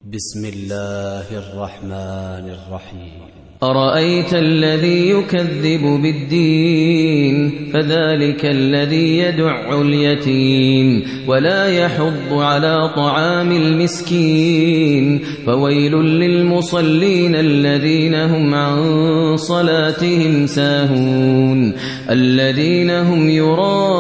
بسم الله الرحمن الرحيم. أرأيت الذي يكذب بالدين فذلك الذي يدع اليتيم ولا يحض على طعام المسكين فويل للمصلين الذين هم عن صلاتهم ساهون الذين هم يراءون